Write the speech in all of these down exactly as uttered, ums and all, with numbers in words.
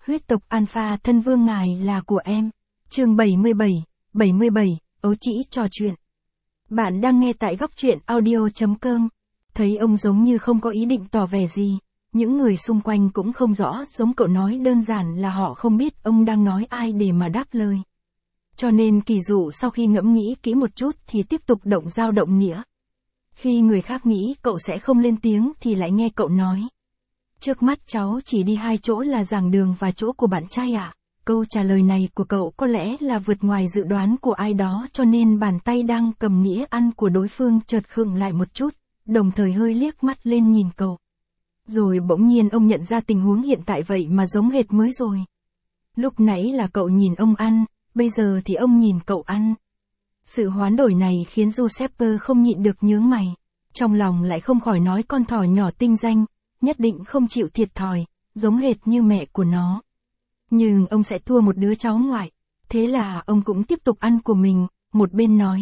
Huyết tộc Alpha thân vương ngài là của em. Chương bảy mươi bảy, bảy mươi bảy, ấu trĩ trò chuyện. Bạn đang nghe tại góc truyện audio chấm com. Thấy ông giống như không có ý định tỏ vẻ gì. Những người xung quanh cũng không rõ, giống cậu nói đơn giản là họ không biết ông đang nói ai để mà đáp lời. Cho nên Kỳ Dụ sau khi ngẫm nghĩ kỹ một chút thì tiếp tục động dao động nĩa. Khi người khác nghĩ cậu sẽ không lên tiếng thì lại nghe cậu nói. Trước mắt cháu chỉ đi hai chỗ là giảng đường và chỗ của bạn trai ạ. À? Câu trả lời này của cậu có lẽ là vượt ngoài dự đoán của ai đó, cho nên bàn tay đang cầm nĩa ăn của đối phương chợt khựng lại một chút, đồng thời hơi liếc mắt lên nhìn cậu. Rồi bỗng nhiên ông nhận ra tình huống hiện tại vậy mà giống hệt mới rồi. Lúc nãy là cậu nhìn ông ăn, bây giờ thì ông nhìn cậu ăn. Sự hoán đổi này khiến Giuseppe không nhịn được nhướng mày. Trong lòng lại không khỏi nói con thỏ nhỏ tinh danh, nhất định không chịu thiệt thòi, giống hệt như mẹ của nó. Nhưng ông sẽ thua một đứa cháu ngoại. Thế là ông cũng tiếp tục ăn của mình, một bên nói.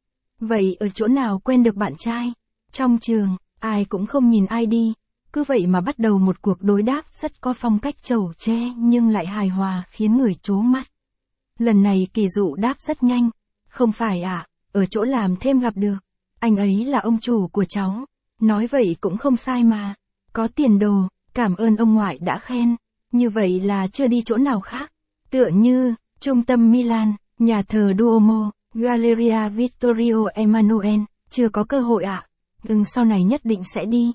Vậy ở chỗ nào quen được bạn trai? Trong trường, ai cũng không nhìn ai đi. Cứ vậy mà bắt đầu một cuộc đối đáp rất có phong cách trẩu tre nhưng lại hài hòa khiến người trố mắt. Lần này Kỳ Dụ đáp rất nhanh. Không phải ạ, à, ở chỗ làm thêm gặp được. Anh ấy là ông chủ của cháu. Nói vậy cũng không sai mà. Có tiền đồ, cảm ơn ông ngoại đã khen. Như vậy là chưa đi chỗ nào khác. Tựa như, trung tâm Milan, nhà thờ Duomo, Galleria Vittorio Emanuele, chưa có cơ hội ạ. À? Ừ, sau này nhất định sẽ đi.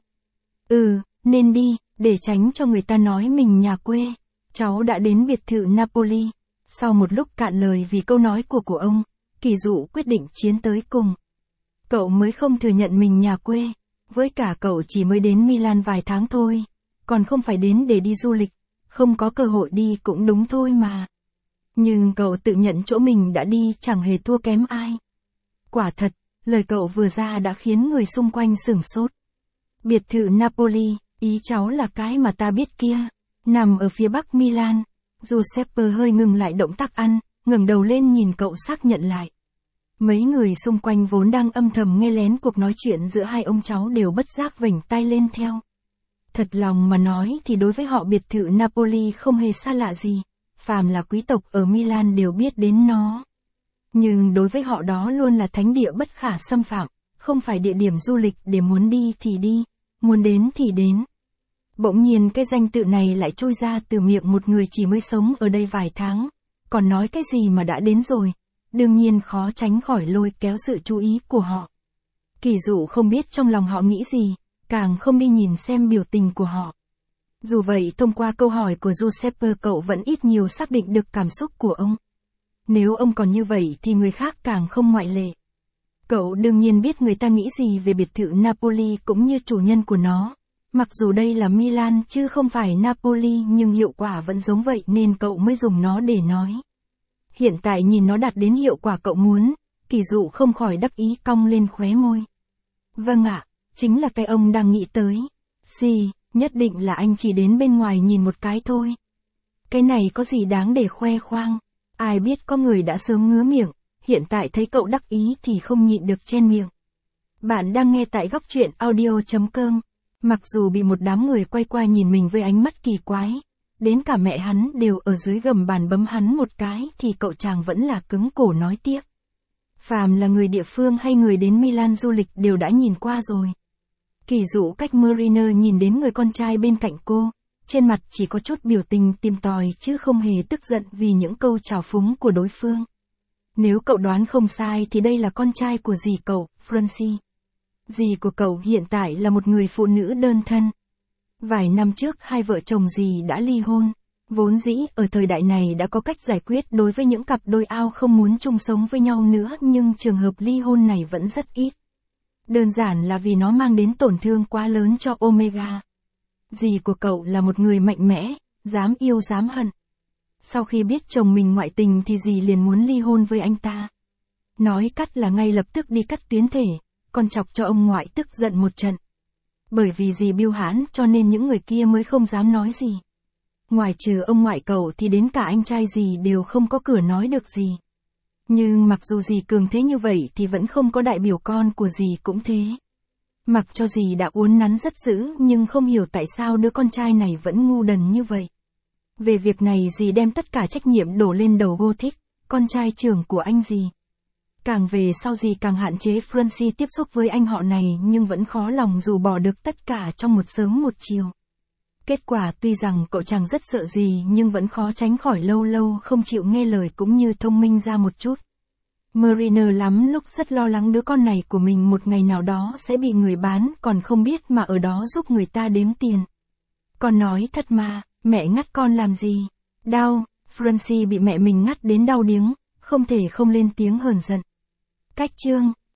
Ừ, nên đi, để tránh cho người ta nói mình nhà quê. Cháu đã đến biệt thự Napoli. Sau một lúc cạn lời vì câu nói của của ông, Kỳ Dụ quyết định chiến tới cùng. Cậu mới không thừa nhận mình nhà quê. Với cả cậu chỉ mới đến Milan vài tháng thôi. Còn không phải đến để đi du lịch. Không có cơ hội đi cũng đúng thôi mà. Nhưng cậu tự nhận chỗ mình đã đi chẳng hề thua kém ai. Quả thật, lời cậu vừa ra đã khiến người xung quanh sửng sốt. Biệt thự Napoli, ý cháu là cái mà ta biết kia. Nằm ở phía bắc Milan. Giuseppe hơi ngừng lại động tác ăn, ngẩng đầu lên nhìn cậu xác nhận lại. Mấy người xung quanh vốn đang âm thầm nghe lén cuộc nói chuyện giữa hai ông cháu đều bất giác vểnh tai lên theo. Thật lòng mà nói thì đối với họ biệt thự Napoli không hề xa lạ gì, phàm là quý tộc ở Milan đều biết đến nó. Nhưng đối với họ đó luôn là thánh địa bất khả xâm phạm, không phải địa điểm du lịch để muốn đi thì đi, muốn đến thì đến. Bỗng nhiên cái danh tự này lại trôi ra từ miệng một người chỉ mới sống ở đây vài tháng, còn nói cái gì mà đã đến rồi, đương nhiên khó tránh khỏi lôi kéo sự chú ý của họ. Kỳ Dụ không biết trong lòng họ nghĩ gì, càng không đi nhìn xem biểu tình của họ. Dù vậy thông qua câu hỏi của Giuseppe cậu vẫn ít nhiều xác định được cảm xúc của ông. Nếu ông còn như vậy thì người khác càng không ngoại lệ. Cậu đương nhiên biết người ta nghĩ gì về biệt thự Napoli cũng như chủ nhân của nó. Mặc dù đây là Milan chứ không phải Napoli nhưng hiệu quả vẫn giống vậy nên cậu mới dùng nó để nói. Hiện tại nhìn nó đạt đến hiệu quả cậu muốn, Kỳ Dụ không khỏi đắc ý cong lên khóe môi. Vâng ạ, chính là cái ông đang nghĩ tới. Gì, nhất định là anh chỉ đến bên ngoài nhìn một cái thôi. Cái này có gì đáng để khoe khoang, ai biết có người đã sớm ngứa miệng, hiện tại thấy cậu đắc ý thì không nhịn được chen miệng. Bạn đang nghe tại góc truyện audio chấm com. Mặc dù bị một đám người quay qua nhìn mình với ánh mắt kỳ quái, đến cả mẹ hắn đều ở dưới gầm bàn bấm hắn một cái thì cậu chàng vẫn là cứng cổ nói tiếp. Phàm là người địa phương hay người đến Milan du lịch đều đã nhìn qua rồi. Kỳ Dụ cách Mariner nhìn đến người con trai bên cạnh cô, trên mặt chỉ có chút biểu tình tìm tòi chứ không hề tức giận vì những câu trào phúng của đối phương. Nếu cậu đoán không sai thì đây là con trai của dì cậu, Francie. Dì của cậu hiện tại là một người phụ nữ đơn thân. Vài năm trước hai vợ chồng dì đã ly hôn. Vốn dĩ ở thời đại này đã có cách giải quyết đối với những cặp đôi ao không muốn chung sống với nhau nữa nhưng trường hợp ly hôn này vẫn rất ít. Đơn giản là vì nó mang đến tổn thương quá lớn cho Omega. Dì của cậu là một người mạnh mẽ, dám yêu dám hận. Sau khi biết chồng mình ngoại tình thì dì liền muốn ly hôn với anh ta. Nói cắt là ngay lập tức đi cắt tuyến thể, còn chọc cho ông ngoại tức giận một trận. Bởi vì dì biêu hãn cho nên những người kia mới không dám nói gì. Ngoài trừ ông ngoại cậu thì đến cả anh trai dì đều không có cửa nói được gì. Nhưng mặc dù dì cường thế như vậy thì vẫn không có đại biểu con của dì cũng thế. Mặc cho dì đã uốn nắn rất dữ nhưng không hiểu tại sao đứa con trai này vẫn ngu đần như vậy. Về việc này dì đem tất cả trách nhiệm đổ lên đầu Gothic, con trai trưởng của anh dì. Càng về sau dì càng hạn chế Francie tiếp xúc với anh họ này nhưng vẫn khó lòng dù bỏ được tất cả trong một sớm một chiều. Kết quả tuy rằng cậu chàng rất sợ dì nhưng vẫn khó tránh khỏi lâu lâu không chịu nghe lời cũng như thông minh ra một chút. Mariner lắm lúc rất lo lắng đứa con này của mình một ngày nào đó sẽ bị người bán còn không biết mà ở đó giúp người ta đếm tiền. Con nói thật mà, mẹ ngắt con làm gì? Đau, Francie bị mẹ mình ngắt đến đau điếng, không thể không lên tiếng hờn giận. Cách chương,